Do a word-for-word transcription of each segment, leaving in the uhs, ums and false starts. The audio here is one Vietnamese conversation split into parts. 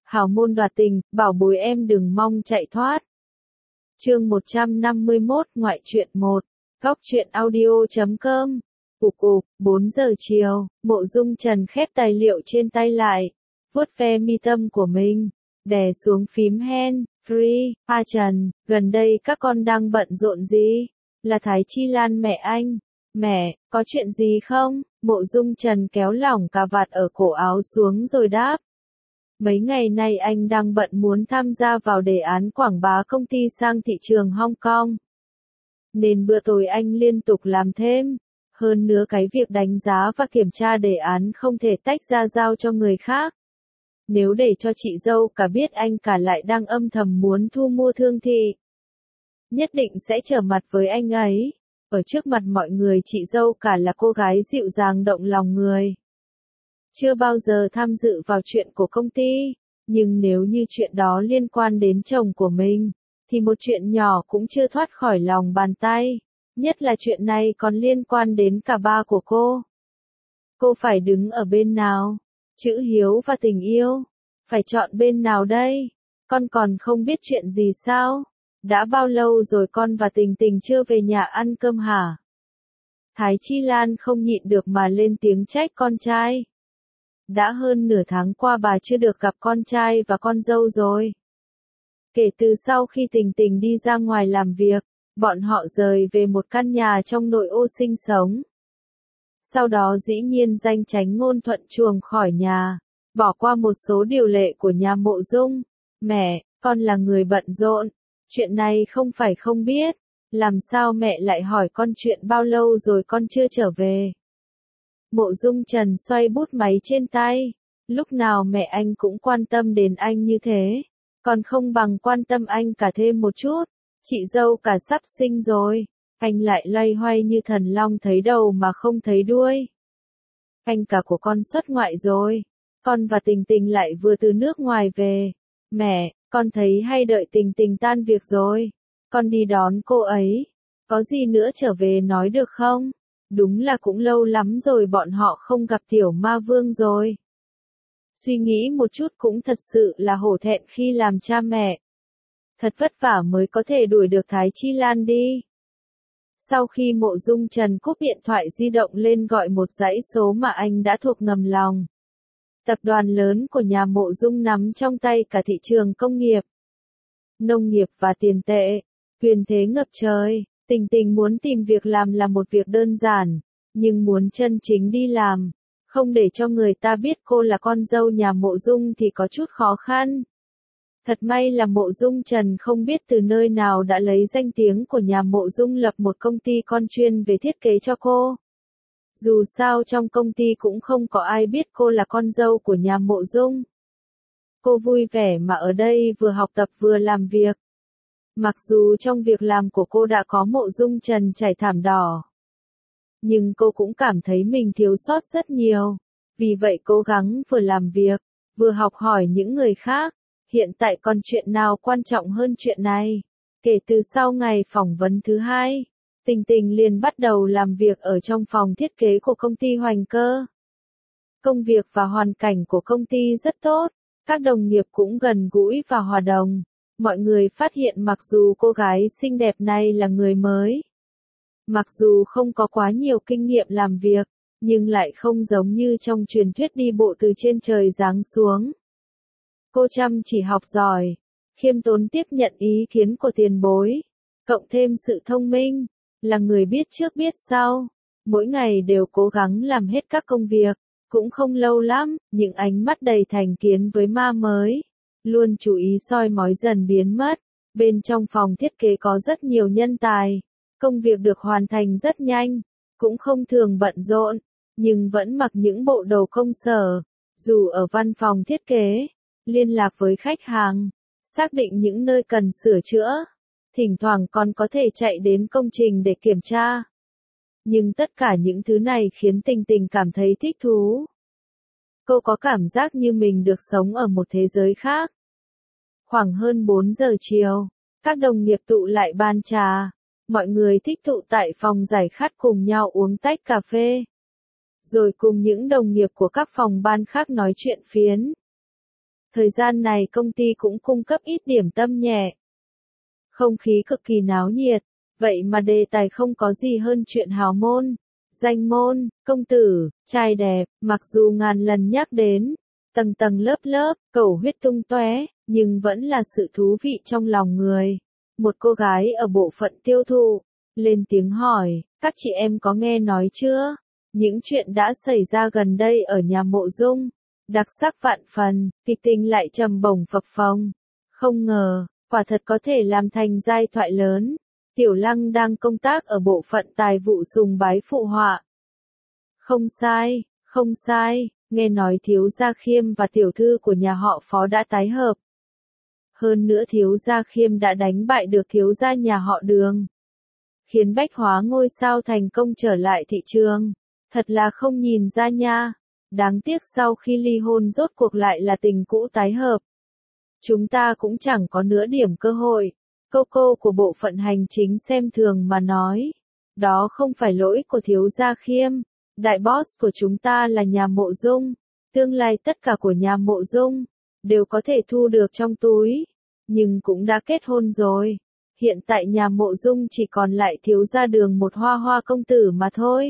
hào môn đoạt tình, bảo bối em đừng mong chạy thoát. Chương một trăm năm mươi mốt Ngoại truyện một. Góc truyện audio chấm com. Cục cục, bốn giờ chiều, Mộ Dung Trần khép tài liệu trên tay lại, vuốt ve mi tâm của mình, đè xuống phím hand, free, a Trần, gần đây các con đang bận rộn gì? Là Thái Chi Lan mẹ anh. Mẹ, có chuyện gì không? Mộ Dung Trần kéo lỏng cà vạt ở cổ áo xuống rồi đáp. Mấy ngày nay anh đang bận muốn tham gia vào đề án quảng bá công ty sang thị trường Hong Kong. Nên bữa tối anh liên tục làm thêm. Hơn nữa cái việc đánh giá và kiểm tra đề án không thể tách ra giao cho người khác. Nếu để cho chị dâu cả biết anh cả lại đang âm thầm muốn thu mua Thương Thị, nhất định sẽ trở mặt với anh ấy. Ở trước mặt mọi người chị dâu cả là cô gái dịu dàng động lòng người. Chưa bao giờ tham dự vào chuyện của công ty, nhưng nếu như chuyện đó liên quan đến chồng của mình, thì một chuyện nhỏ cũng chưa thoát khỏi lòng bàn tay. Nhất là chuyện này còn liên quan đến cả ba của cô. Cô phải đứng ở bên nào? Chữ hiếu và tình yêu. Phải chọn bên nào đây? Con còn không biết chuyện gì sao? Đã bao lâu rồi con và Tình Tình chưa về nhà ăn cơm hả? Thái Chi Lan không nhịn được mà lên tiếng trách con trai. Đã hơn nửa tháng qua bà chưa được gặp con trai và con dâu rồi. Kể từ sau khi Tình Tình đi ra ngoài làm việc, bọn họ rời về một căn nhà trong nội ô sinh sống. Sau đó dĩ nhiên danh tránh ngôn thuận chuồng khỏi nhà, bỏ qua một số điều lệ của nhà Mộ Dung. Mẹ, con là người bận rộn, chuyện này không phải không biết, làm sao mẹ lại hỏi con chuyện bao lâu rồi con chưa trở về. Mộ Dung Trần xoay bút máy trên tay, lúc nào mẹ anh cũng quan tâm đến anh như thế, còn không bằng quan tâm anh cả thêm một chút. Chị dâu cả sắp sinh rồi, anh lại loay hoay như thần long thấy đầu mà không thấy đuôi. Anh cả của con xuất ngoại rồi, con và Tình Tình lại vừa từ nước ngoài về. Mẹ, con thấy hay đợi Tình Tình tan việc rồi, con đi đón cô ấy. Có gì nữa trở về nói được không? Đúng là cũng lâu lắm rồi bọn họ không gặp tiểu ma vương rồi. Suy nghĩ một chút cũng thật sự là hổ thẹn khi làm cha mẹ. Thật vất vả mới có thể đuổi được Thái Chi Lan đi. Sau khi Mộ Dung Trần cúp điện thoại di động lên gọi một dãy số mà anh đã thuộc ngầm lòng. Tập đoàn lớn của nhà Mộ Dung nắm trong tay cả thị trường công nghiệp, nông nghiệp và tiền tệ, quyền thế ngập trời. Tình Tình muốn tìm việc làm là một việc đơn giản, nhưng muốn chân chính đi làm, không để cho người ta biết cô là con dâu nhà Mộ Dung thì có chút khó khăn. Thật may là Mộ Dung Trần không biết từ nơi nào đã lấy danh tiếng của nhà Mộ Dung lập một công ty con chuyên về thiết kế cho cô. Dù sao trong công ty cũng không có ai biết cô là con dâu của nhà Mộ Dung. Cô vui vẻ mà ở đây vừa học tập vừa làm việc. Mặc dù trong việc làm của cô đã có Mộ Dung Trần trải thảm đỏ, nhưng cô cũng cảm thấy mình thiếu sót rất nhiều. Vì vậy cố gắng vừa làm việc, vừa học hỏi những người khác. Hiện tại còn chuyện nào quan trọng hơn chuyện này? Kể từ sau ngày phỏng vấn thứ hai, Tình Tình liền bắt đầu làm việc ở trong phòng thiết kế của công ty Hoành Cơ. Công việc và hoàn cảnh của công ty rất tốt, các đồng nghiệp cũng gần gũi và hòa đồng. Mọi người phát hiện mặc dù cô gái xinh đẹp này là người mới, mặc dù không có quá nhiều kinh nghiệm làm việc, nhưng lại không giống như trong truyền thuyết đi bộ từ trên trời giáng xuống. Cô chăm chỉ học giỏi, khiêm tốn tiếp nhận ý kiến của tiền bối, cộng thêm sự thông minh, là người biết trước biết sau, mỗi ngày đều cố gắng làm hết các công việc, cũng không lâu lắm, những ánh mắt đầy thành kiến với ma mới, luôn chú ý soi mói dần biến mất. Bên trong phòng thiết kế có rất nhiều nhân tài, công việc được hoàn thành rất nhanh, cũng không thường bận rộn, nhưng vẫn mặc những bộ đồ công sở, dù ở văn phòng thiết kế, liên lạc với khách hàng, xác định những nơi cần sửa chữa, thỉnh thoảng còn có thể chạy đến công trình để kiểm tra. Nhưng tất cả những thứ này khiến Tình Tình cảm thấy thích thú. Cô có cảm giác như mình được sống ở một thế giới khác. Khoảng hơn bốn giờ chiều, các đồng nghiệp tụ lại bàn trà, mọi người thích tụ tại phòng giải khát cùng nhau uống tách cà phê, rồi cùng những đồng nghiệp của các phòng ban khác nói chuyện phiếm. Thời gian này công ty cũng cung cấp ít điểm tâm nhẹ. Không khí cực kỳ náo nhiệt, vậy mà đề tài không có gì hơn chuyện hào môn, danh môn, công tử, trai đẹp, mặc dù ngàn lần nhắc đến, tầng tầng lớp lớp, cầu huyết tung tóe, nhưng vẫn là sự thú vị trong lòng người. Một cô gái ở bộ phận tiêu thụ, lên tiếng hỏi, các chị em có nghe nói chưa? Những chuyện đã xảy ra gần đây ở nhà Mộ Dung, đặc sắc vạn phần, kịch tình lại trầm bổng phập phồng. Không ngờ, quả thật có thể làm thành giai thoại lớn. Tiểu Lăng đang công tác ở bộ phận tài vụ sùng bái phụ họa. Không sai, không sai, nghe nói thiếu gia Khiêm và tiểu thư của nhà họ Phó đã tái hợp. Hơn nữa thiếu gia Khiêm đã đánh bại được thiếu gia nhà họ Đường, khiến bách hóa ngôi sao thành công trở lại thị trường. Thật là không nhìn ra nha. Đáng tiếc sau khi ly hôn rốt cuộc lại là tình cũ tái hợp. Chúng ta cũng chẳng có nửa điểm cơ hội. Cô cô của bộ phận hành chính xem thường mà nói. Đó không phải lỗi của thiếu gia Khiêm. Đại boss của chúng ta là nhà Mộ Dung. Tương lai tất cả của nhà Mộ Dung đều có thể thu được trong túi. Nhưng cũng đã kết hôn rồi. Hiện tại nhà Mộ Dung chỉ còn lại thiếu gia Đường một hoa hoa công tử mà thôi.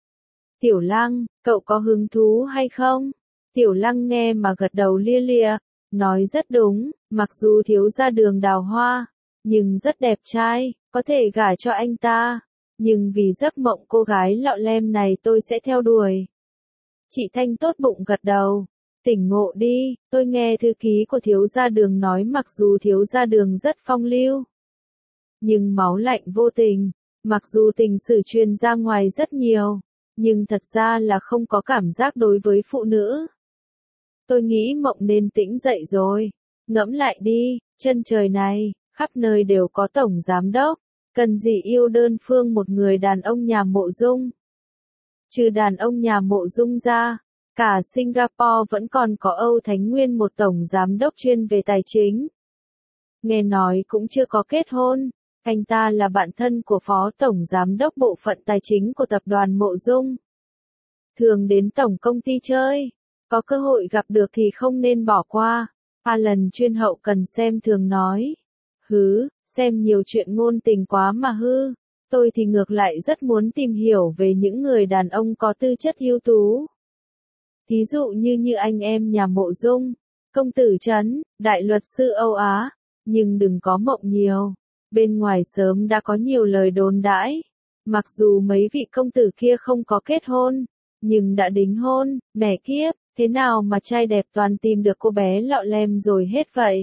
Tiểu Lăng, cậu có hứng thú hay không? Tiểu Lăng nghe mà gật đầu lia lịa, nói rất đúng, mặc dù thiếu gia Đường đào hoa, nhưng rất đẹp trai, có thể gả cho anh ta. Nhưng vì giấc mộng cô gái lọ lem này tôi sẽ theo đuổi. Chị Thanh tốt bụng gật đầu. Tỉnh ngộ đi, tôi nghe thư ký của thiếu gia Đường nói mặc dù thiếu gia Đường rất phong lưu, nhưng máu lạnh vô tình, mặc dù tình sử truyền ra ngoài rất nhiều, nhưng thật ra là không có cảm giác đối với phụ nữ. Tôi nghĩ mộng nên tỉnh dậy rồi. Ngẫm lại đi, chân trời này, khắp nơi đều có tổng giám đốc, cần gì yêu đơn phương một người đàn ông nhà Mộ Dung. Trừ đàn ông nhà Mộ Dung ra, cả Singapore vẫn còn có Âu Thánh Nguyên một tổng giám đốc chuyên về tài chính. Nghe nói cũng chưa có kết hôn, anh ta là bạn thân của phó tổng giám đốc bộ phận tài chính của tập đoàn Mộ Dung. Thường đến tổng công ty chơi, có cơ hội gặp được thì không nên bỏ qua. Alan chuyên hậu cần xem thường nói. Hứ, xem nhiều chuyện ngôn tình quá mà hư. Tôi thì ngược lại rất muốn tìm hiểu về những người đàn ông có tư chất ưu tú. Thí dụ như như anh em nhà Mộ Dung, công tử Trấn, đại luật sư Âu Á. Nhưng đừng có mộng nhiều. Bên ngoài sớm đã có nhiều lời đồn đãi. Mặc dù mấy vị công tử kia không có kết hôn, nhưng đã đính hôn, mẹ kiếp, thế nào mà trai đẹp toàn tìm được cô bé lọ lem rồi hết vậy?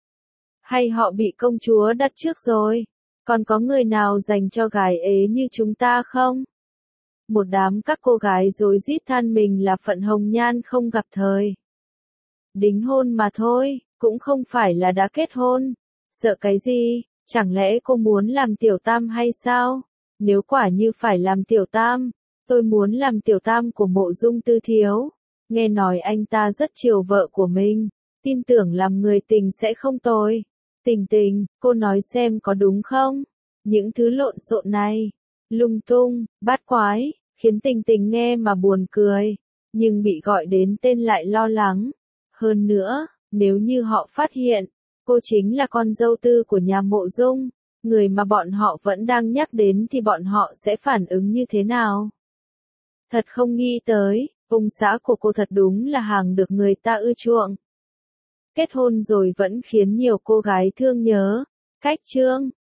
Hay họ bị công chúa đặt trước rồi? Còn có người nào dành cho gái ế như chúng ta không? Một đám các cô gái rối rít than mình là phận hồng nhan không gặp thời. Đính hôn mà thôi, cũng không phải là đã kết hôn. Sợ cái gì? Chẳng lẽ cô muốn làm tiểu tam hay sao? Nếu quả như phải làm tiểu tam, tôi muốn làm tiểu tam của Mộ Dung Tư Thiếu. Nghe nói anh ta rất chiều vợ của mình, tin tưởng làm người tình sẽ không tồi. Tình tình, cô nói xem có đúng không? Những thứ lộn xộn này, lung tung, bát quái, khiến Tình Tình nghe mà buồn cười, nhưng bị gọi đến tên lại lo lắng. Hơn nữa, nếu như họ phát hiện, cô chính là con dâu tư của nhà Mộ Dung, người mà bọn họ vẫn đang nhắc đến thì bọn họ sẽ phản ứng như thế nào? Thật không nghĩ tới, ông xã của cô thật đúng là hàng được người ta ưa chuộng. Kết hôn rồi vẫn khiến nhiều cô gái thương nhớ. Cách chương